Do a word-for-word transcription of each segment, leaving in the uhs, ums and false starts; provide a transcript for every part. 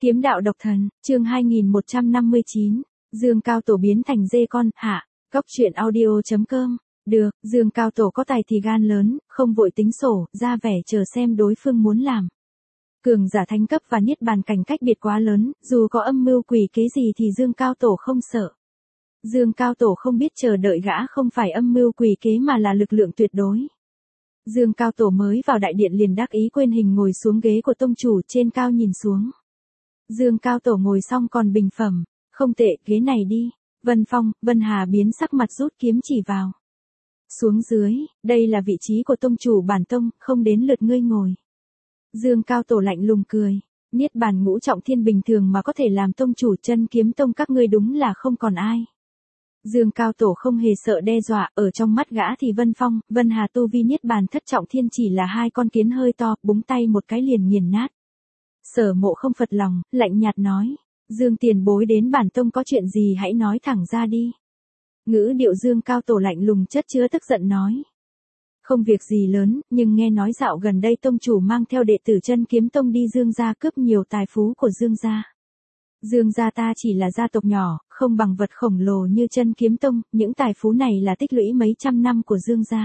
Kiếm đạo độc thần, chương hai nghìn một trăm năm mươi chín, Dương Cao Tổ biến thành dê con, hạ, góc truyện audio.com, được, Dương Cao Tổ có tài thì gan lớn, không vội tính sổ, ra vẻ chờ xem đối phương muốn làm. Cường giả thánh cấp và niết bàn cảnh cách biệt quá lớn, dù có âm mưu quỷ kế gì thì Dương Cao Tổ không sợ. Dương Cao Tổ không biết chờ đợi gã không phải âm mưu quỷ kế mà là lực lượng tuyệt đối. Dương Cao Tổ mới vào đại điện liền đắc ý quên hình ngồi xuống ghế của tông chủ trên cao nhìn xuống. Dương Cao Tổ ngồi xong còn bình phẩm, không tệ, ghế này đi. Vân Phong, Vân Hà biến sắc mặt rút kiếm chỉ vào. Xuống dưới, đây là vị trí của tông chủ bản tông, không đến lượt ngươi ngồi. Dương Cao Tổ lạnh lùng cười, niết bàn ngũ trọng thiên bình thường mà có thể làm tông chủ chân kiếm tông các ngươi đúng là không còn ai. Dương Cao Tổ không hề sợ đe dọa, ở trong mắt gã thì Vân Phong, Vân Hà tu vi niết bàn thất trọng thiên chỉ là hai con kiến hơi to, búng tay một cái liền nghiền nát. Sở Mộ không phật lòng, lạnh nhạt nói, Dương tiền bối đến bản tông có chuyện gì hãy nói thẳng ra đi. Ngữ điệu Dương Cao Tổ lạnh lùng chất chứa tức giận nói. Không việc gì lớn, nhưng nghe nói dạo gần đây tông chủ mang theo đệ tử chân kiếm tông đi Dương gia cướp nhiều tài phú của Dương gia. Dương gia ta chỉ là gia tộc nhỏ, không bằng vật khổng lồ như chân kiếm tông, những tài phú này là tích lũy mấy trăm năm của Dương gia.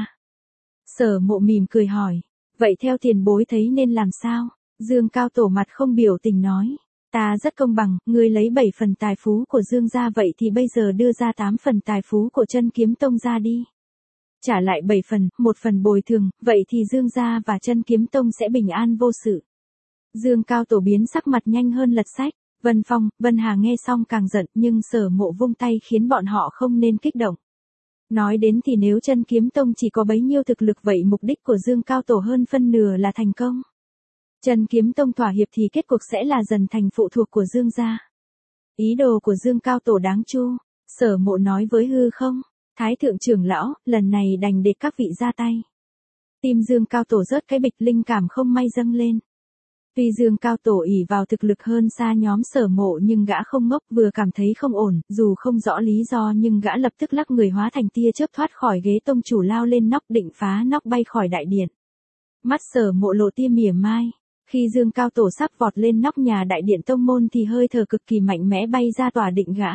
Sở Mộ mỉm cười hỏi, vậy theo tiền bối thấy nên làm sao? Dương Cao Tổ mặt không biểu tình nói, ta rất công bằng, ngươi lấy bảy phần tài phú của Dương gia vậy thì bây giờ đưa ra tám phần tài phú của chân kiếm tông ra đi. Trả lại bảy phần, một phần bồi thường, vậy thì Dương gia và chân kiếm tông sẽ bình an vô sự. Dương Cao Tổ biến sắc mặt nhanh hơn lật sách, Vân Phong, Vân Hà nghe xong càng giận nhưng Sở Mộ vung tay khiến bọn họ không nên kích động. Nói đến thì nếu chân kiếm tông chỉ có bấy nhiêu thực lực vậy mục đích của Dương Cao Tổ hơn phân nửa là thành công. Chân kiếm tông thỏa hiệp thì kết cuộc sẽ là dần thành phụ thuộc của Dương gia. Ý đồ của Dương Cao Tổ đáng chu, Sở Mộ nói với hư không, Thái thượng trưởng lão, lần này đành để các vị ra tay. Tim Dương Cao Tổ rớt cái bịch linh cảm không may dâng lên. Tuy Dương Cao Tổ ỷ vào thực lực hơn xa nhóm Sở Mộ nhưng gã không ngốc, vừa cảm thấy không ổn, dù không rõ lý do nhưng gã lập tức lắc người hóa thành tia chớp thoát khỏi ghế tông chủ lao lên nóc định phá nóc bay khỏi đại điện. Mắt Sở Mộ lộ tia mỉa mai. Khi Dương Cao Tổ sắp vọt lên nóc nhà đại điện tông môn thì hơi thở cực kỳ mạnh mẽ bay ra tỏa định gã.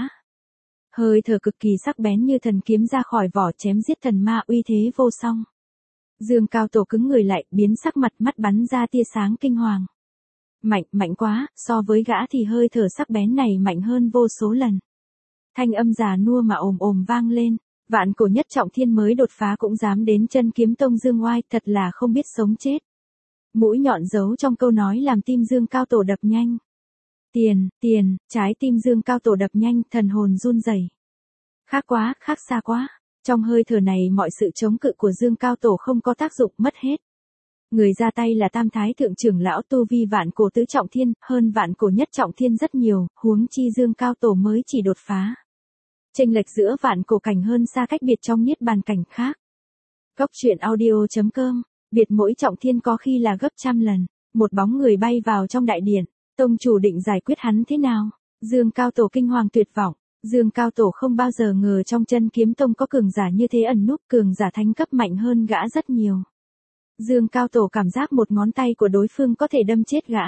Hơi thở cực kỳ sắc bén như thần kiếm ra khỏi vỏ chém giết thần ma uy thế vô song. Dương Cao Tổ cứng người lại, biến sắc mặt mắt bắn ra tia sáng kinh hoàng. Mạnh, mạnh quá, so với gã thì hơi thở sắc bén này mạnh hơn vô số lần. Thanh âm già nua mà ồm ồm vang lên, vạn cổ nhất trọng thiên mới đột phá cũng dám đến chân kiếm tông Dương oai, thật là không biết sống chết. Mũi nhọn giấu trong câu nói làm tim Dương Cao Tổ đập nhanh. Tiền, tiền, trái tim Dương Cao Tổ đập nhanh, thần hồn run rẩy. Khác quá, khác xa quá. Trong hơi thở này mọi sự chống cự của Dương Cao Tổ không có tác dụng, mất hết. Người ra tay là Tam Thái thượng trưởng lão tu vi vạn cổ tứ trọng thiên, hơn vạn cổ nhất trọng thiên rất nhiều, huống chi Dương Cao Tổ mới chỉ đột phá. Chênh lệch giữa vạn cổ cảnh hơn xa cách biệt trong niết bàn cảnh khác. Góc truyện audio.com, biệt mỗi trọng thiên có khi là gấp trăm lần. Một bóng người bay vào trong đại điện, tông chủ định giải quyết hắn thế nào? Dương Cao Tổ kinh hoàng tuyệt vọng. Dương Cao Tổ không bao giờ ngờ trong chân kiếm tông có cường giả như thế ẩn núp, cường giả thánh cấp mạnh hơn gã rất nhiều. Dương Cao Tổ cảm giác một ngón tay của đối phương có thể đâm chết gã.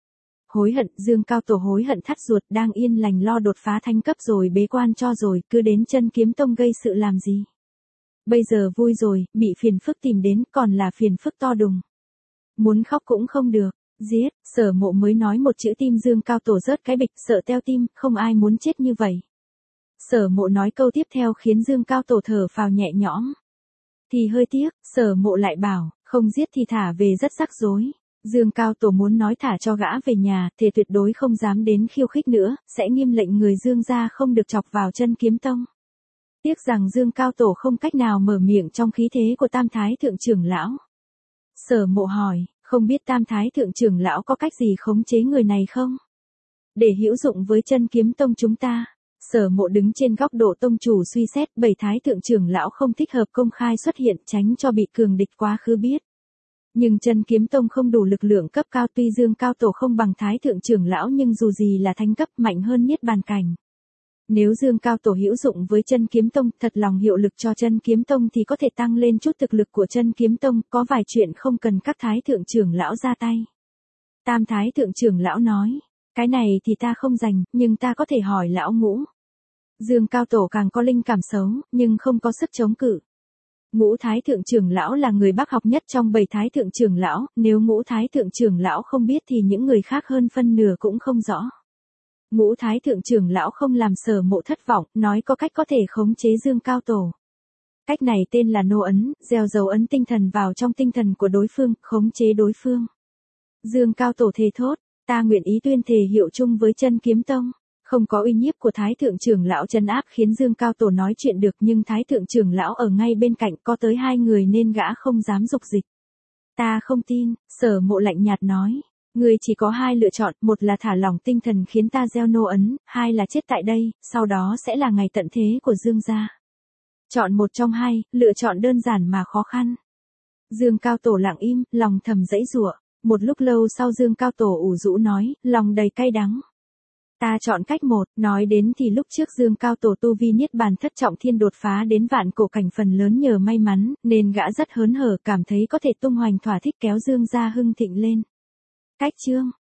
Hối hận, Dương Cao Tổ hối hận thắt ruột, đang yên lành lo đột phá thánh cấp rồi bế quan cho rồi, cứ đến chân kiếm tông gây sự làm gì. Bây giờ vui rồi, bị phiền phức tìm đến còn là phiền phức to đùng. Muốn khóc cũng không được, giết, Sở Mộ mới nói một chữ tim Dương Cao Tổ rớt cái bịch, sợ teo tim, không ai muốn chết như vậy. Sở Mộ nói câu tiếp theo khiến Dương Cao Tổ thở phào nhẹ nhõm. Thì hơi tiếc, Sở Mộ lại bảo, không giết thì thả về rất rắc rối. Dương Cao Tổ muốn nói thả cho gã về nhà, thề tuyệt đối không dám đến khiêu khích nữa, sẽ nghiêm lệnh người Dương gia không được chọc vào chân kiếm tông. Tiếc rằng Dương Cao Tổ không cách nào mở miệng trong khí thế của Tam Thái thượng trưởng lão. Sở Mộ hỏi, không biết Tam Thái thượng trưởng lão có cách gì khống chế người này không? Để hữu dụng với chân kiếm tông chúng ta. Sở Mộ đứng trên góc độ tông chủ suy xét, bảy Thái thượng trưởng lão không thích hợp công khai xuất hiện, tránh cho bị cường địch quá khứ biết. Nhưng chân kiếm tông không đủ lực lượng cấp cao, tuy Dương Cao Tổ không bằng Thái thượng trưởng lão nhưng dù gì là thánh cấp, mạnh hơn niết bàn cảnh. Nếu Dương Cao Tổ hữu dụng với chân kiếm tông, thật lòng hiệu lực cho chân kiếm tông thì có thể tăng lên chút thực lực của chân kiếm tông, có vài chuyện không cần các Thái thượng trưởng lão ra tay. Tam Thái thượng trưởng lão nói, Cái này thì ta không rành, nhưng ta có thể hỏi lão Ngũ. Dương Cao Tổ càng có linh cảm xấu, nhưng không có sức chống cự. Ngũ Thái Thượng trưởng lão là người bác học nhất trong bảy Thái Thượng trưởng lão, nếu Ngũ Thái Thượng trưởng lão không biết thì những người khác hơn phân nửa cũng không rõ. Ngũ Thái Thượng trưởng lão không làm Sở Mộ thất vọng, nói có cách có thể khống chế Dương Cao Tổ. Cách này tên là nô ấn, gieo dấu ấn tinh thần vào trong tinh thần của đối phương, khống chế đối phương. Dương Cao Tổ thề thốt, ta nguyện ý tuyên thề hiệu chung với Chân Kiếm Tông. Không có uy nhiếp của Thái Thượng trưởng lão trấn áp khiến Dương Cao Tổ nói chuyện được, nhưng Thái Thượng trưởng lão ở ngay bên cạnh, có tới hai người nên gã không dám dục dịch. Ta không tin, Sở Mộ lạnh nhạt nói. Ngươi chỉ có hai lựa chọn, một là thả lỏng tinh thần khiến ta gieo nô ấn, hai là chết tại đây, sau đó sẽ là ngày tận thế của Dương gia. Chọn một trong hai, lựa chọn đơn giản mà khó khăn. Dương Cao Tổ lặng im, lòng thầm giãy giụa. Một lúc lâu sau Dương Cao Tổ ủ rũ nói, lòng đầy cay đắng. Ta chọn cách một, nói đến thì lúc trước Dương Cao Tổ tu vi niết bàn thất trọng thiên đột phá đến vạn cổ cảnh phần lớn nhờ may mắn, nên gã rất hớn hở cảm thấy có thể tung hoành thỏa thích kéo Dương gia hưng thịnh lên. Cách chương